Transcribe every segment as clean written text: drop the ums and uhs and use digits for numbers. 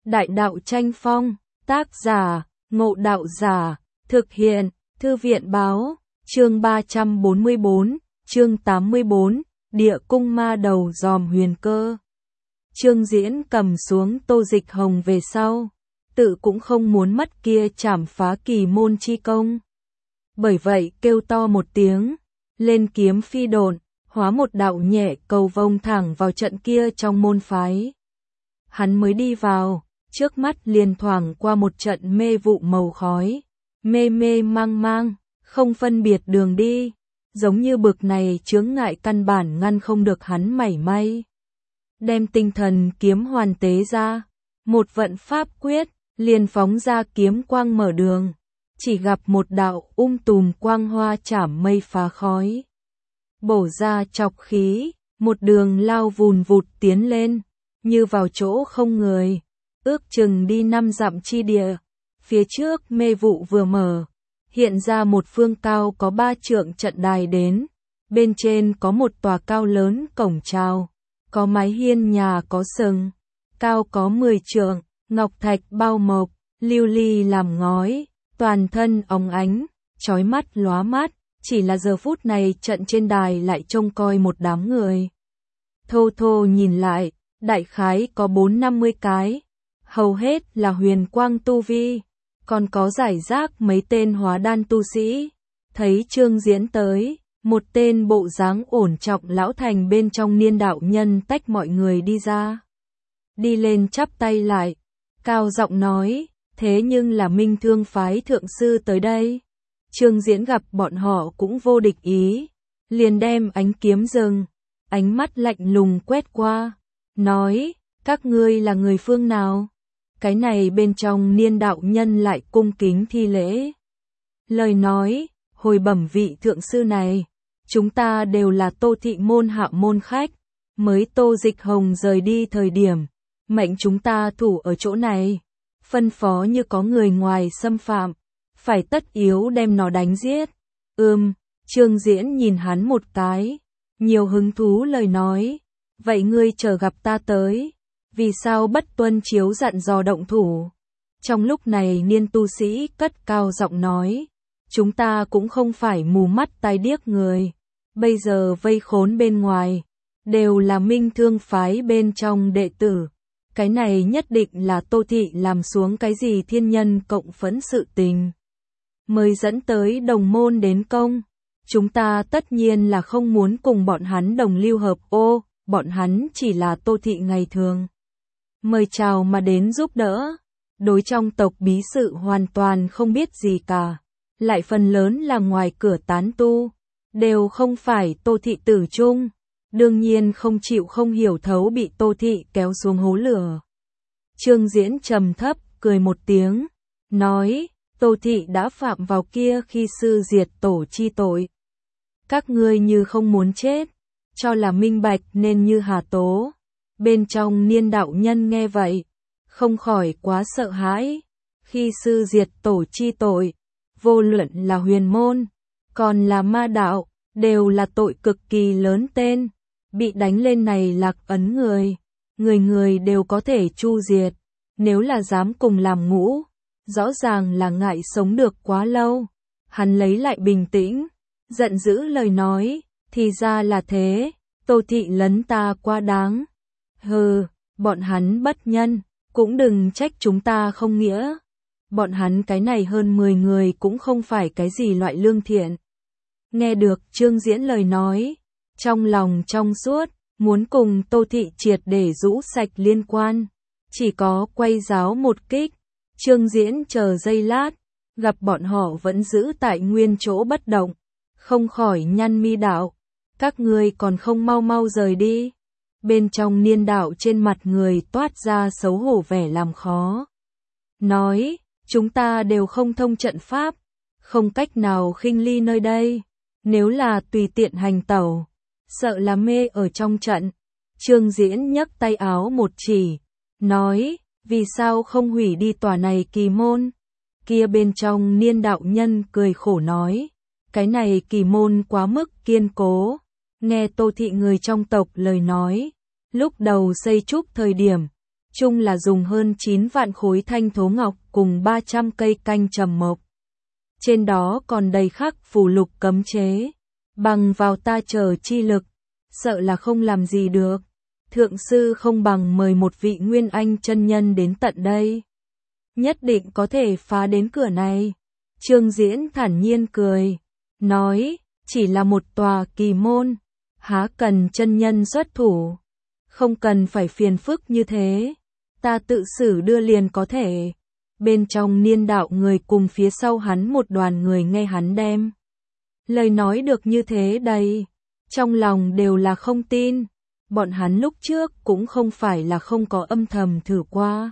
Đại đạo tranh phong, tác giả, Ngộ Đạo Giả, thực hiện, Thư viện báo, chương 344, chương 84, Địa cung ma đầu giòm huyền cơ. Trương Diễn cầm xuống Tô Dịch Hồng về sau, tự cũng không muốn mất kia trảm phá kỳ môn chi công. Bởi vậy kêu to một tiếng, lên kiếm phi độn, hóa một đạo nhẹ cầu vông thẳng vào trận kia trong môn phái. Hắn mới đi vào, trước mắt liền thoảng qua một trận mê vụ màu khói, mê mê mang mang, không phân biệt đường đi, giống như bực này chướng ngại căn bản ngăn không được hắn mảy may. Đem tinh thần kiếm hoàn tế ra, một vận pháp quyết, liền phóng ra kiếm quang mở đường, chỉ gặp một đạo tùm quang hoa chảm mây phá khói. Bổ ra chọc khí, một đường lao vùn vụt tiến lên, như vào chỗ không người, ước chừng đi 5 dặm chi địa. Phía trước mê vụ vừa mở, hiện ra một phương cao có 3 trượng trận đài đến, bên trên có một tòa cao lớn cổng chào, có mái hiên nhà có sừng, cao có 10 trượng, ngọc thạch bao mộc, lưu ly làm ngói, toàn thân óng ánh, chói mắt lóa mắt, chỉ là giờ phút này trận trên đài lại trông coi một đám người. Thô thô nhìn lại, đại khái có 4-50 cái, hầu hết là huyền quang tu vi, còn có giải rác mấy tên hóa đan tu sĩ. Thấy Trương Diễn tới, một tên bộ dáng ổn trọng lão thành bên trong Niên đạo nhân tách mọi người đi ra. Đi lên chắp tay lại, cao giọng nói, thế nhưng là Minh Thương phái thượng sư tới đây. Trương Diễn gặp bọn họ cũng vô địch ý, liền đem ánh kiếm dừng, ánh mắt lạnh lùng quét qua, nói, các ngươi là người phương nào? Cái này bên trong Niên đạo nhân lại cung kính thi lễ. Lời nói, hồi bẩm vị thượng sư này, chúng ta đều là Tô thị môn hạ môn khách, mới Tô Dịch Hồng rời đi thời điểm, mệnh chúng ta thủ ở chỗ này, phân phó như có người ngoài xâm phạm, phải tất yếu đem nó đánh giết. Trương Diễn nhìn hắn một cái, nhiều hứng thú lời nói, vậy ngươi chờ gặp ta tới, vì sao bất tuân chiếu dặn dò động thủ? Trong lúc này Niên tu sĩ cất cao giọng nói, chúng ta cũng không phải mù mắt tai điếc người, bây giờ vây khốn bên ngoài, đều là Minh Thương phái bên trong đệ tử. Cái này nhất định là Tô thị làm xuống cái gì thiên nhân cộng phẫn sự tình, mới dẫn tới đồng môn đến công. Chúng ta tất nhiên là không muốn cùng bọn hắn đồng lưu hợp ô, bọn hắn chỉ là Tô thị ngày thường mời chào mà đến giúp đỡ, đối trong tộc bí sự hoàn toàn không biết gì cả, lại phần lớn là ngoài cửa tán tu, đều không phải Tô thị tử chung, đương nhiên không chịu không hiểu thấu bị Tô thị kéo xuống hố lửa. Trương Diễn trầm thấp cười một tiếng, nói, Tô thị đã phạm vào kia khi sư diệt tổ chi tội. Các ngươi như không muốn chết, cho là minh bạch nên như hà tố. Bên trong Niên đạo nhân nghe vậy, không khỏi quá sợ hãi. Khi sư diệt tổ chi tội, vô luận là huyền môn, còn là ma đạo, đều là tội cực kỳ lớn tên. Bị đánh lên này lạc ấn người, người đều có thể chu diệt. Nếu là dám cùng làm ngũ, rõ ràng là ngại sống được quá lâu. Hắn lấy lại bình tĩnh, giận dữ lời nói, thì ra là thế, Tô thị lấn ta quá đáng. Hừ, bọn hắn bất nhân, cũng đừng trách chúng ta không nghĩa. Bọn hắn cái này hơn 10 người cũng không phải cái gì loại lương thiện. Nghe được Trương Diễn lời nói, trong lòng trong suốt, muốn cùng Tô thị triệt để rũ sạch liên quan, chỉ có quay giáo một kích. Trương Diễn chờ giây lát, gặp bọn họ vẫn giữ tại nguyên chỗ bất động, không khỏi nhăn mi đạo, các ngươi còn không mau mau rời đi. Bên trong Niên đạo trên mặt người toát ra xấu hổ vẻ làm khó. Nói, chúng ta đều không thông trận pháp, không cách nào khinh ly nơi đây, nếu là tùy tiện hành tẩu, sợ là mê ở trong trận. Trương Diễn nhấc tay áo một chỉ, nói, vì sao không hủy đi tòa này kỳ môn? Kia bên trong Niên đạo nhân cười khổ nói, cái này kỳ môn quá mức kiên cố. Nghe Tô thị người trong tộc lời nói, lúc đầu xây trúc thời điểm, chung là dùng hơn 9 vạn khối thanh thố ngọc cùng 300 cây canh trầm mộc. Trên đó còn đầy khắc phù lục cấm chế, bằng vào ta chờ chi lực, sợ là không làm gì được. Thượng sư không bằng mời một vị Nguyên Anh chân nhân đến tận đây. Nhất định có thể phá đến cửa này. Trương Diễn thản nhiên cười, nói, chỉ là một tòa kỳ môn, há cần chân nhân xuất thủ, không cần phải phiền phức như thế, ta tự xử đưa liền có thể. Bên trong Niên đạo người cùng phía sau hắn một đoàn người nghe hắn đem lời nói được như thế đây, trong lòng đều là không tin. Bọn hắn lúc trước cũng không phải là không có âm thầm thử qua.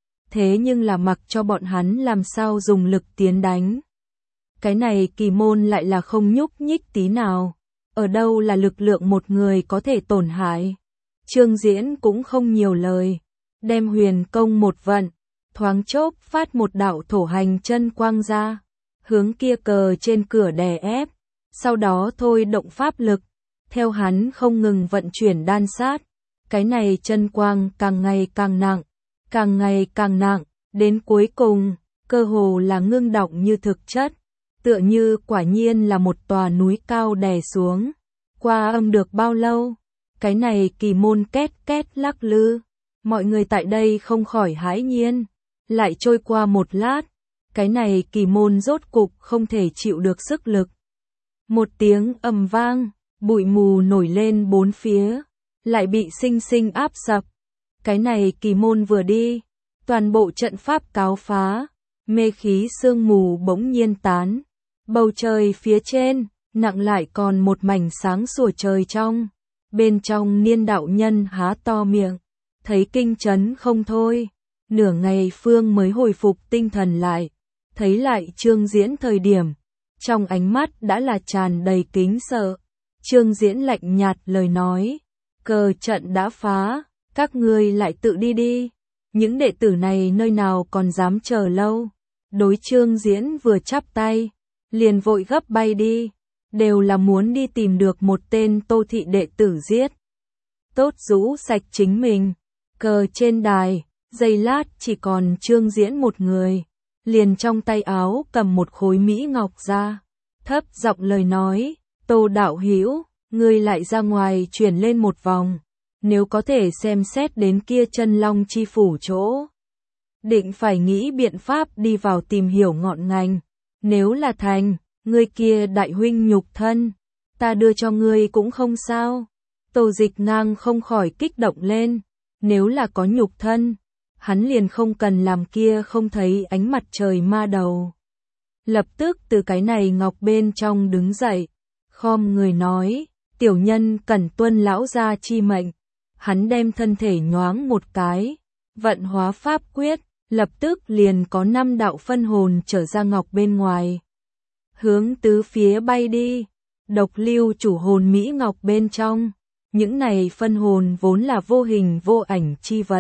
Thế nhưng là mặc cho bọn hắn làm sao dùng lực tiến đánh. Cái này kỳ môn lại là không nhúc nhích tí nào. Ở đâu là lực lượng một người có thể tổn hại. Trương Diễn cũng không nhiều lời. Đem huyền công một vận. Thoáng chốc phát một đạo thổ hành chân quang ra. Hướng kia cờ trên cửa đè ép. Sau đó thôi động pháp lực. Theo hắn không ngừng vận chuyển đan sát. Cái này chân quang càng ngày càng nặng. Càng ngày càng nặng. Đến cuối cùng, cơ hồ là ngưng đọng như thực chất. Tựa như quả nhiên là một tòa núi cao đè xuống. Qua âm được bao lâu? Cái này kỳ môn két két lắc lư. Mọi người tại đây không khỏi hãi nhiên. Lại trôi qua một lát. Cái này kỳ môn rốt cục không thể chịu được sức lực. Một tiếng ầm vang, bụi mù nổi lên bốn phía. Lại bị sinh sinh áp sập. Cái này kỳ môn vừa đi. Toàn bộ trận pháp cáo phá. Mê khí sương mù bỗng nhiên tán. Bầu trời phía trên, nặng lại còn một mảnh sáng sủa trời trong. Bên trong Niên đạo nhân há to miệng, thấy kinh chấn không thôi. Nửa ngày Phương mới hồi phục tinh thần lại, thấy lại Trương Diễn thời điểm. Trong ánh mắt đã là tràn đầy kính sợ. Trương Diễn lạnh nhạt lời nói, cờ trận đã phá, các ngươi lại tự đi đi. Những đệ tử này nơi nào còn dám chờ lâu. Đối Trương Diễn vừa chắp tay, liền vội gấp bay đi, đều là muốn đi tìm được một tên Tô thị đệ tử giết. Tốt rũ sạch chính mình, cờ trên đài, giây lát chỉ còn Trương Diễn một người, liền trong tay áo cầm một khối mỹ ngọc ra, thấp giọng lời nói, Tô đạo hữu, ngươi lại ra ngoài chuyển lên một vòng, nếu có thể xem xét đến kia chân long chi phủ chỗ. Định phải nghĩ biện pháp đi vào tìm hiểu ngọn ngành. Nếu là thành, ngươi kia đại huynh nhục thân, ta đưa cho ngươi cũng không sao. Tô Dịch Ngang không khỏi kích động lên. Nếu là có nhục thân, hắn liền không cần làm kia không thấy ánh mặt trời ma đầu. Lập tức từ cái này ngọc bên trong đứng dậy, khom người nói, tiểu nhân cần tuân lão gia chi mệnh. Hắn đem thân thể nhoáng một cái, vận hóa pháp quyết, lập tức liền có 5 đạo phân hồn trở ra ngọc bên ngoài. Hướng tứ phía bay đi, độc lưu chủ hồn mỹ ngọc bên trong. Những này phân hồn vốn là vô hình vô ảnh chi vật.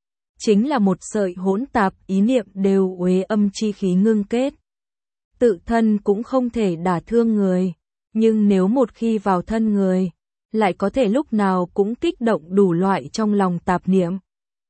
Chính là một sợi hỗn tạp ý niệm đều uế âm chi khí ngưng kết. Tự thân cũng không thể đả thương người, nhưng nếu một khi vào thân người, lại có thể lúc nào cũng kích động đủ loại trong lòng tạp niệm.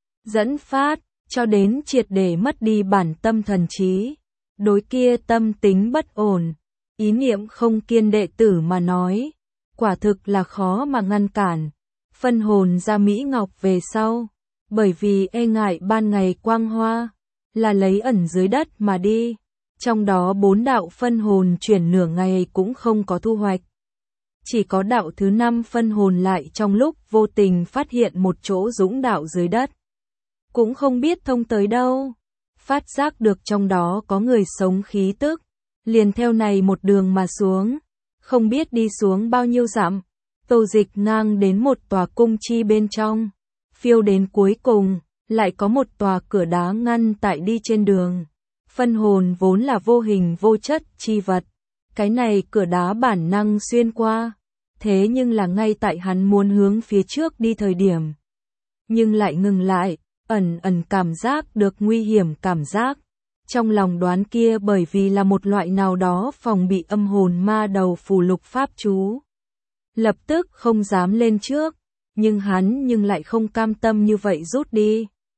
Dẫn phát, cho đến triệt để mất đi bản tâm thần trí. Đối kia tâm tính bất ổn, ý niệm không kiên đệ tử mà nói, quả thực là khó mà ngăn cản. Phân hồn ra mỹ ngọc về sau, bởi vì e ngại ban ngày quang hoa, là lấy ẩn dưới đất mà đi. Trong đó 4 đạo phân hồn chuyển nửa ngày cũng không có thu hoạch. Chỉ có đạo thứ 5 phân hồn lại trong lúc vô tình phát hiện một chỗ dũng đạo dưới đất. Cũng không biết thông tới đâu. Phát giác được trong đó có người sống khí tức. Liền theo này một đường mà xuống. Không biết đi xuống bao nhiêu dặm. Tô Dịch Ngang đến một tòa cung chi bên trong. Phiêu đến cuối cùng, lại có một tòa cửa đá ngăn tại đi trên đường. Phân hồn vốn là vô hình vô chất chi vật. Cái này cửa đá bản năng xuyên qua. Thế nhưng là ngay tại hắn muốn hướng phía trước đi thời điểm. Nhưng lại ngừng lại, ẩn cảm giác được nguy hiểm cảm giác. Trong lòng đoán kia bởi vì là một loại nào đó phòng bị âm hồn ma đầu phù lục pháp chú. Lập tức không dám lên trước, nhưng hắn lại không cam tâm như vậy rút đi.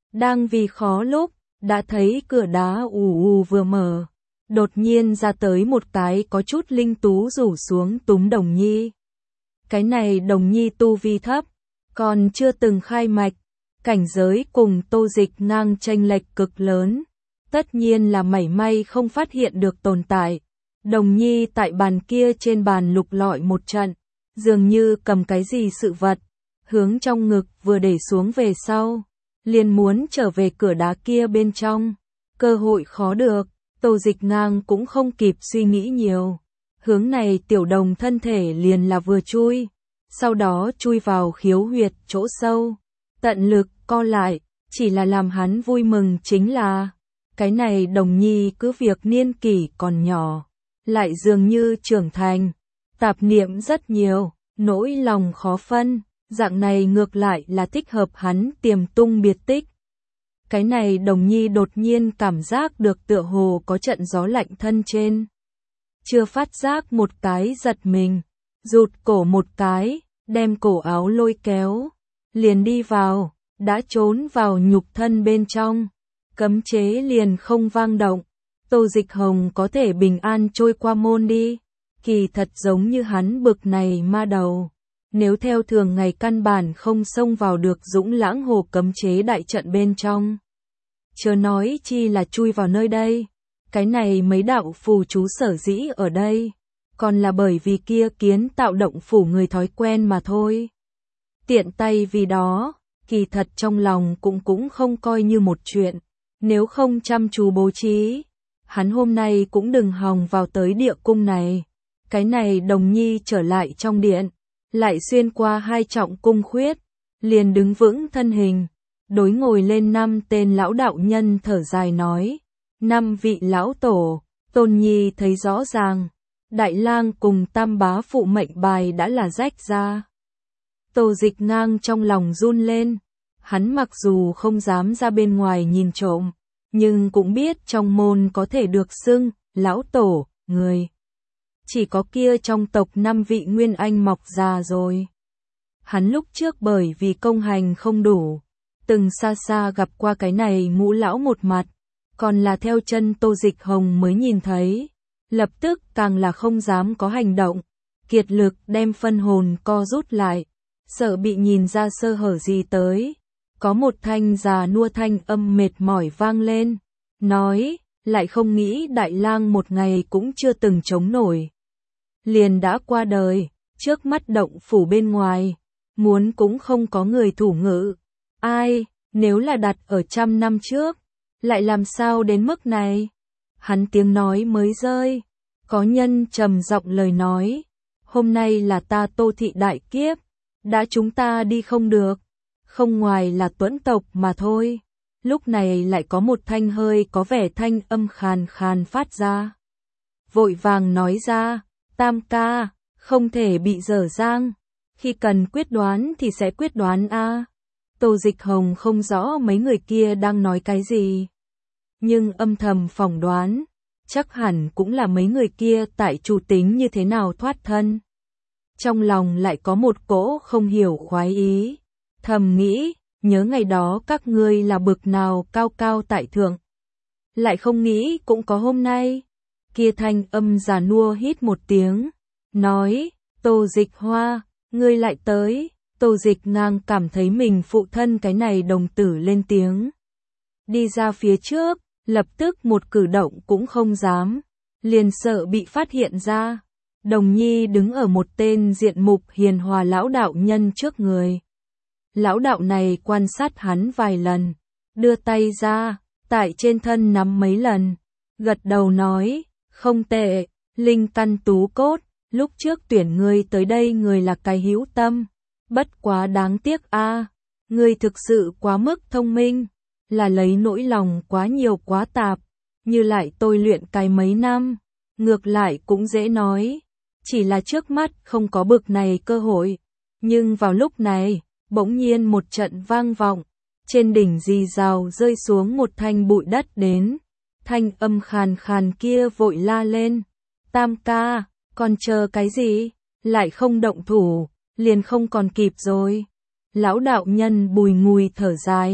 Đang vì khó lúc, đã thấy cửa đá ù ù vừa mở. Đột nhiên ra tới một cái có chút linh tú rủ xuống túm Đồng Nhi. Cái này Đồng Nhi tu vi thấp, còn chưa từng khai mạch, cảnh giới cùng Tô Dịch Ngang chênh lệch cực lớn, tất nhiên là mảy may không phát hiện được tồn tại. Đồng Nhi tại bàn kia trên bàn lục lọi một trận, dường như cầm cái gì sự vật, hướng trong ngực vừa để xuống về sau, liền muốn trở về cửa đá kia bên trong, cơ hội khó được. Tô Dịch Ngang cũng không kịp suy nghĩ nhiều, hướng này tiểu đồng thân thể liền là vừa chui, sau đó chui vào khiếu huyệt chỗ sâu, tận lực co lại, chỉ là làm hắn vui mừng chính là, cái này Đồng Nhi cứ việc niên kỷ còn nhỏ, lại dường như trưởng thành, tạp niệm rất nhiều, nỗi lòng khó phân, dạng này ngược lại là thích hợp hắn tiềm tung biệt tích. Cái này Đồng Nhi đột nhiên cảm giác được tựa hồ có trận gió lạnh thân trên. Chưa phát giác một cái giật mình, rụt cổ một cái, đem cổ áo lôi kéo, liền đi vào, đã trốn vào nhục thân bên trong, cấm chế liền không vang động. Tô Dịch Hồng có thể bình an trôi qua môn đi, kỳ thật giống như hắn bực này ma đầu. Nếu theo thường ngày căn bản không xông vào được Dũng Lãng Hồ cấm chế đại trận bên trong. Chớ nói chi là chui vào nơi đây, cái này mấy đạo phù chú sở dĩ ở đây, còn là bởi vì kia kiến tạo động phủ người thói quen mà thôi. Tiện tay vì đó, kỳ thật trong lòng cũng không coi như một chuyện, nếu không chăm chú bố trí, hắn hôm nay cũng đừng hòng vào tới địa cung này. Cái này Đồng Nhi trở lại trong điện, lại xuyên qua hai trọng cung khuyết, liền đứng vững thân hình, đối ngồi lên 5 tên lão đạo nhân thở dài nói, 5 vị lão tổ. Tôn Nhi thấy rõ ràng, Đại Lang cùng Tam Bá phụ mệnh bài đã là rách ra. Tô Dịch Ngang trong lòng run lên, hắn mặc dù không dám ra bên ngoài nhìn trộm, nhưng cũng biết trong môn có thể được xưng lão tổ người. Chỉ có kia trong tộc 5 vị nguyên anh mọc già rồi. Hắn lúc trước bởi vì công hành không đủ, từng xa xa gặp qua cái này ngũ lão một mặt, còn là theo chân Tô Dịch Hồng mới nhìn thấy, lập tức càng là không dám có hành động, kiệt lực đem phân hồn co rút lại, sợ bị nhìn ra sơ hở gì tới. Có một thanh già nua thanh âm mệt mỏi vang lên, nói, lại không nghĩ Đại Lang một ngày cũng chưa từng chống nổi. Liền đã qua đời, trước mắt động phủ bên ngoài, muốn cũng không có người thủ ngự. Ai, nếu là đặt ở 100 năm trước, lại làm sao đến mức này? Hắn tiếng nói mới rơi, có nhân trầm giọng lời nói, hôm nay là ta Tô thị đại kiếp, đã chúng ta đi không được, không ngoài là tuẫn tộc mà thôi. Lúc này lại có một thanh hơi có vẻ thanh âm khàn khàn phát ra. Vội vàng nói ra, Tam ca, không thể bị dở dang, khi cần quyết đoán thì sẽ quyết đoán a. Tô Dịch Hồng không rõ mấy người kia đang nói cái gì, nhưng âm thầm phỏng đoán, chắc hẳn cũng là mấy người kia tại chủ tính như thế nào thoát thân. Trong lòng lại có một cỗ không hiểu khoái ý, thầm nghĩ, nhớ ngày đó các ngươi là bực nào cao cao tại thượng. Lại không nghĩ cũng có hôm nay. Kia thanh âm già nua hít một tiếng, nói, Tô Dịch Hoa, ngươi lại tới. Tô Dịch Ngang cảm thấy mình phụ thân cái này đồng tử lên tiếng. Đi ra phía trước, lập tức một cử động cũng không dám, liền sợ bị phát hiện ra. Đồng Nhi đứng ở một tên diện mục hiền hòa lão đạo nhân trước người. Lão đạo này quan sát hắn vài lần, đưa tay ra, tại trên thân nắm mấy lần, gật đầu nói, không tệ, linh căn tú cốt, lúc trước tuyển ngươi tới đây người là cái hữu tâm, bất quá đáng tiếc a, ngươi thực sự quá mức thông minh, là lấy nỗi lòng quá nhiều quá tạp, như lại tôi luyện cái mấy năm, ngược lại cũng dễ nói, chỉ là trước mắt không có bực này cơ hội, nhưng vào lúc này, bỗng nhiên một trận vang vọng, trên đỉnh rì rào rơi xuống một thanh bụi đất đến, thanh âm khàn khàn kia vội la lên, Tam ca, còn chờ cái gì, lại không động thủ, liền không còn kịp rồi. Lão đạo nhân bùi ngùi thở dài,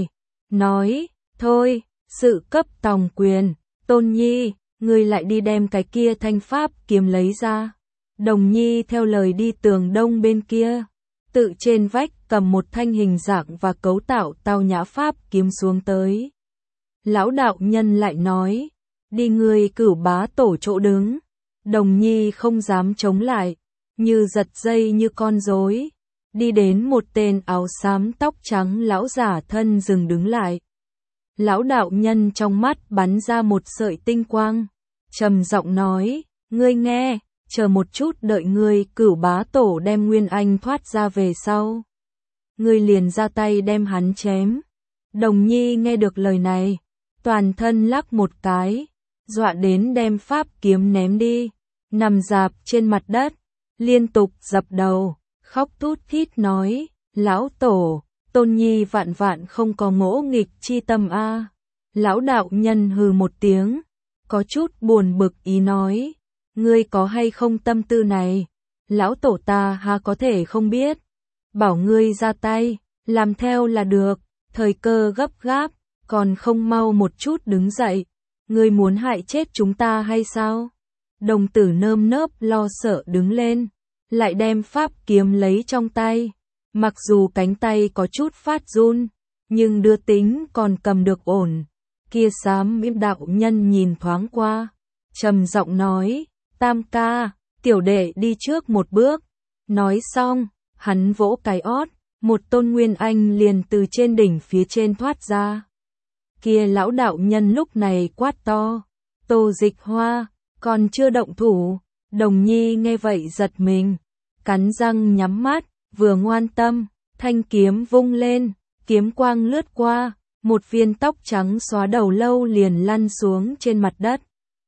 nói, thôi, sự cấp tòng quyền, Tôn Nhi, ngươi lại đi đem cái kia thanh pháp kiếm lấy ra. Đồng Nhi theo lời đi tường đông bên kia, tự trên vách cầm một thanh hình dạng và cấu tạo tao nhã pháp kiếm xuống tới. Lão đạo nhân lại nói, đi ngươi Cửu bá tổ chỗ đứng. Đồng Nhi không dám chống lại, như giật dây như con rối, đi đến một tên áo xám tóc trắng lão giả thân dừng đứng lại. Lão đạo nhân trong mắt bắn ra một sợi tinh quang, trầm giọng nói, ngươi nghe, chờ một chút đợi ngươi Cửu bá tổ đem Nguyên Anh thoát ra về sau. Ngươi liền ra tay đem hắn chém. Đồng Nhi nghe được lời này, toàn thân lắc một cái, dọa đến đem pháp kiếm ném đi, nằm rạp trên mặt đất, liên tục dập đầu, khóc thút thít nói, lão tổ, Tôn Nhi vạn vạn không có ngỗ nghịch chi tâm a. Lão đạo nhân hừ một tiếng, có chút buồn bực ý nói, ngươi có hay không tâm tư này, lão tổ ta ha có thể không biết, bảo ngươi ra tay, làm theo là được, thời cơ gấp gáp, còn không mau một chút đứng dậy, ngươi muốn hại chết chúng ta hay sao? Đồng tử nơm nớp lo sợ đứng lên, lại đem pháp kiếm lấy trong tay, mặc dù cánh tay có chút phát run, nhưng đưa tính còn cầm được ổn. Kia xám im đạo nhân nhìn thoáng qua, trầm giọng nói, Tam ca, tiểu đệ đi trước một bước. Nói xong, hắn vỗ cái ót, một tôn Nguyên Anh liền từ trên đỉnh phía trên thoát ra. Kia lão đạo nhân lúc này quát to, Tô Dịch Hoa, còn chưa động thủ. Đồng Nhi nghe vậy giật mình, cắn răng nhắm mắt, vừa ngoan tâm, thanh kiếm vung lên, kiếm quang lướt qua, một viên tóc trắng xóa đầu lâu liền lăn xuống trên mặt đất.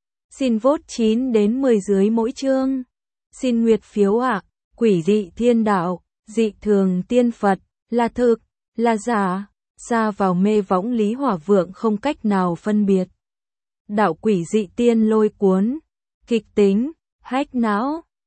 Xin vote 9 đến 10 dưới mỗi chương. Xin nguyệt phiếu ạ. Quỷ dị thiên đạo, dị thường tiên Phật, là thực, là giả, xa vào mê võng Lý Hỏa Vượng không cách nào phân biệt. Đạo quỷ dị tiên lôi cuốn, kịch tính, hack não.